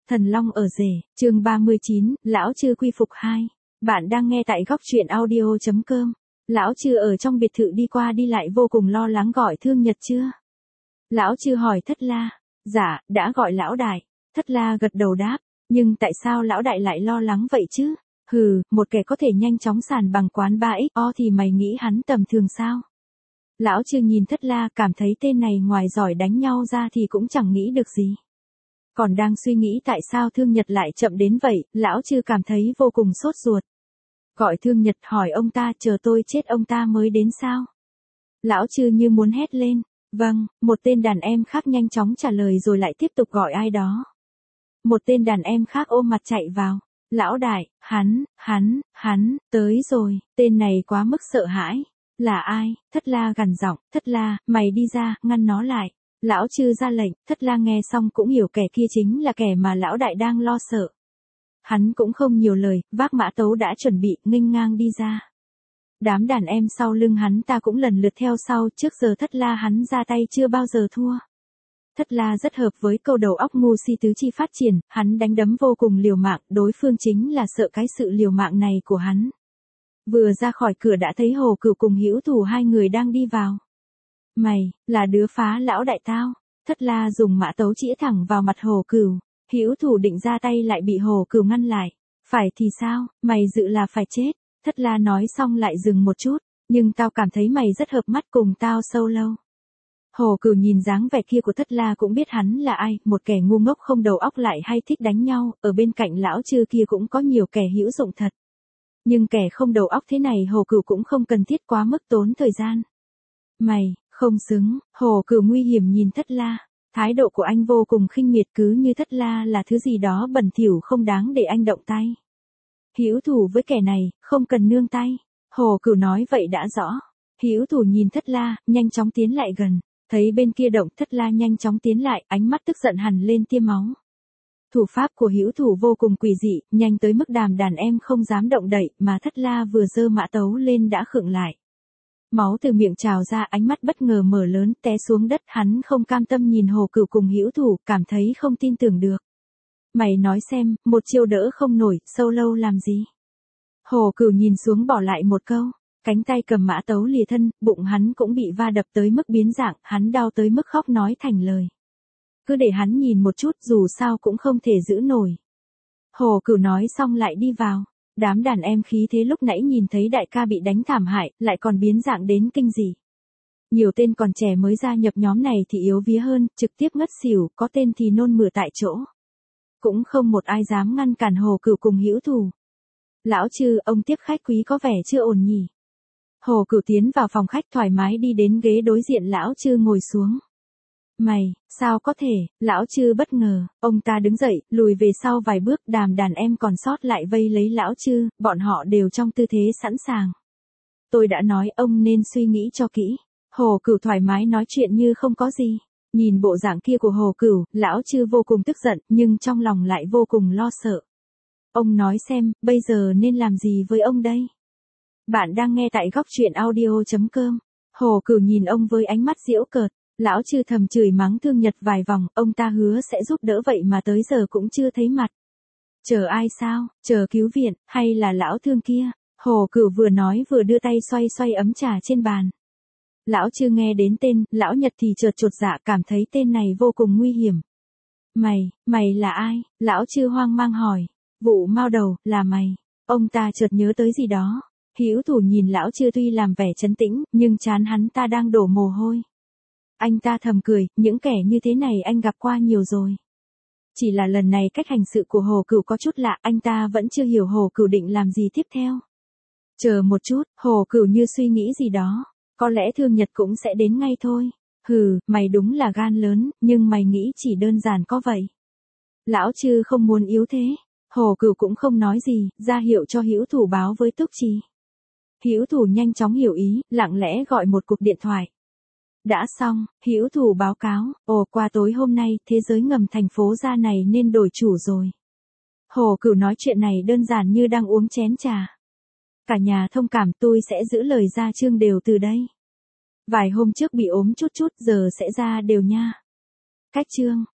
Thần Long ở rể, chương 39, Lão Chư quy phục 2. Bạn đang nghe tại góc truyện audio.com. Lão Chư ở trong biệt thự đi qua đi lại vô cùng lo lắng gọi Thương Nhật chưa? Lão Chư hỏi Thất La. Dạ, đã gọi Lão Đại. Thất La gật đầu đáp. Nhưng tại sao Lão Đại lại lo lắng vậy chứ? Hừ, một kẻ có thể nhanh chóng sàn bằng quán 3XO thì mày nghĩ hắn tầm thường sao? Lão Chư nhìn Thất La cảm thấy tên này ngoài giỏi đánh nhau ra thì cũng chẳng nghĩ được gì. Còn đang suy nghĩ tại sao Thương Nhật lại chậm đến vậy, Lão Chư cảm thấy vô cùng sốt ruột. Gọi Thương Nhật hỏi ông ta chờ tôi chết ông ta mới đến sao? Lão Chư như muốn hét lên. Vâng, một tên đàn em khác nhanh chóng trả lời rồi lại tiếp tục gọi ai đó. Một tên đàn em khác ôm mặt chạy vào. Lão Đại, hắn, tới rồi, tên này quá mức sợ hãi. Là ai? Thất La gằn giọng, Thất La, mày đi ra, ngăn nó lại. Lão Chư ra lệnh, Thất La nghe xong cũng hiểu kẻ kia chính là kẻ mà Lão Đại đang lo sợ. Hắn cũng không nhiều lời, vác mã tấu đã chuẩn bị, nghênh ngang đi ra. Đám đàn em sau lưng hắn ta cũng lần lượt theo sau, trước giờ Thất La hắn ra tay chưa bao giờ thua. Thất La rất hợp với câu đầu óc ngu si tứ chi phát triển, hắn đánh đấm vô cùng liều mạng, đối phương chính là sợ cái sự liều mạng này của hắn. Vừa ra khỏi cửa đã thấy Hồ Cửu cùng Hữu Thủ hai người đang đi vào. Mày, là đứa phá Lão Đại tao. Thất La dùng mã tấu chĩa thẳng vào mặt Hồ Cửu. Hữu Thủ định ra tay lại bị Hồ Cửu ngăn lại. Phải thì sao, mày dự là phải chết. Thất La nói xong lại dừng một chút. Nhưng tao cảm thấy mày rất hợp mắt cùng tao sâu lâu. Hồ Cửu nhìn dáng vẻ kia của Thất La cũng biết hắn là ai, một kẻ ngu ngốc không đầu óc lại hay thích đánh nhau, ở bên cạnh Lão Chư kia cũng có nhiều kẻ hữu dụng thật. Nhưng kẻ không đầu óc thế này Hồ Cửu cũng không cần thiết quá mức tốn thời gian. Mày, không xứng, Hồ Cửu nguy hiểm nhìn Thất La. Thái độ của anh vô cùng khinh miệt cứ như Thất La là thứ gì đó bẩn thỉu không đáng để anh động tay. Hữu Thủ với kẻ này, không cần nương tay. Hồ Cửu nói vậy đã rõ. Hữu Thủ nhìn Thất La, nhanh chóng tiến lại gần. Thấy bên kia động Thất La nhanh chóng tiến lại, ánh mắt tức giận hẳn lên tia máu. Thủ pháp của Hữu Thủ vô cùng quỷ dị, nhanh tới mức đàn em không dám động đậy, mà Thất La vừa giơ mã tấu lên đã khựng lại. Máu từ miệng trào ra, ánh mắt bất ngờ mở lớn, té xuống đất, hắn không cam tâm nhìn Hồ Cửu cùng Hữu Thủ, cảm thấy không tin tưởng được. Mày nói xem, một chiêu đỡ không nổi, sâu lâu làm gì? Hồ Cửu nhìn xuống bỏ lại một câu, cánh tay cầm mã tấu lìa thân, bụng hắn cũng bị va đập tới mức biến dạng, hắn đau tới mức khóc nói thành lời. Cứ để hắn nhìn một chút dù sao cũng không thể giữ nổi. Hồ Cửu nói xong lại đi vào. Đám đàn em khí thế lúc nãy nhìn thấy đại ca bị đánh thảm hại, lại còn biến dạng đến kinh dị. Nhiều tên còn trẻ mới gia nhập nhóm này thì yếu vía hơn, trực tiếp ngất xỉu, có tên thì nôn mửa tại chỗ. Cũng không một ai dám ngăn cản Hồ Cửu cùng Hữu Thủ. Lão Chư, ông tiếp khách quý có vẻ chưa ổn nhỉ. Hồ Cửu tiến vào phòng khách thoải mái đi đến ghế đối diện Lão Chư ngồi xuống. Mày, sao có thể, Lão Chư bất ngờ, ông ta đứng dậy, lùi về sau vài bước, đàn em còn sót lại vây lấy Lão Chư, bọn họ đều trong tư thế sẵn sàng. Tôi đã nói ông nên suy nghĩ cho kỹ. Hồ Cửu thoải mái nói chuyện như không có gì. Nhìn bộ dạng kia của Hồ Cửu, Lão Chư vô cùng tức giận, nhưng trong lòng lại vô cùng lo sợ. Ông nói xem, bây giờ nên làm gì với ông đây? Bạn đang nghe tại góc truyện audio.com. Hồ Cửu nhìn ông với ánh mắt giễu cợt. Lão Chư thầm chửi mắng Thương Nhật vài vòng, ông ta hứa sẽ giúp đỡ vậy mà tới giờ cũng chưa thấy mặt. Chờ ai sao, chờ cứu viện, hay là lão Thương kia? Hồ Cửu vừa nói vừa đưa tay xoay xoay ấm trà trên bàn. Lão Chư nghe đến tên, Lão Nhật thì chột dạ cảm thấy tên này vô cùng nguy hiểm. Mày là ai? Lão Chư hoang mang hỏi. Vụ Mao Đầu, là mày. Ông ta chợt nhớ tới gì đó. Hữu Thủ nhìn Lão Chư tuy làm vẻ trấn tĩnh, nhưng trán hắn ta đang đổ mồ hôi. Anh ta thầm cười, những kẻ như thế này anh gặp qua nhiều rồi. Chỉ là lần này cách hành sự của Hồ Cửu có chút lạ, anh ta vẫn chưa hiểu Hồ Cửu định làm gì tiếp theo. Chờ một chút, Hồ Cửu như suy nghĩ gì đó. Có lẽ Thương Nhật cũng sẽ đến ngay thôi. Hừ, mày đúng là gan lớn, nhưng mày nghĩ chỉ đơn giản có vậy. Lão Chư không muốn yếu thế. Hồ Cửu cũng không nói gì, ra hiệu cho Hữu Thủ báo với Túc Trì. Hữu Thủ nhanh chóng hiểu ý, lặng lẽ gọi một cuộc điện thoại. Đã xong, Hữu Thủ báo cáo, qua tối hôm nay, thế giới ngầm thành phố Gia này nên đổi chủ rồi. Hồ Cửu nói chuyện này đơn giản như đang uống chén trà. Cả nhà thông cảm, tôi sẽ giữ lời ra chương đều từ đây. Vài hôm trước bị ốm chút giờ sẽ ra đều nha. Cách chương.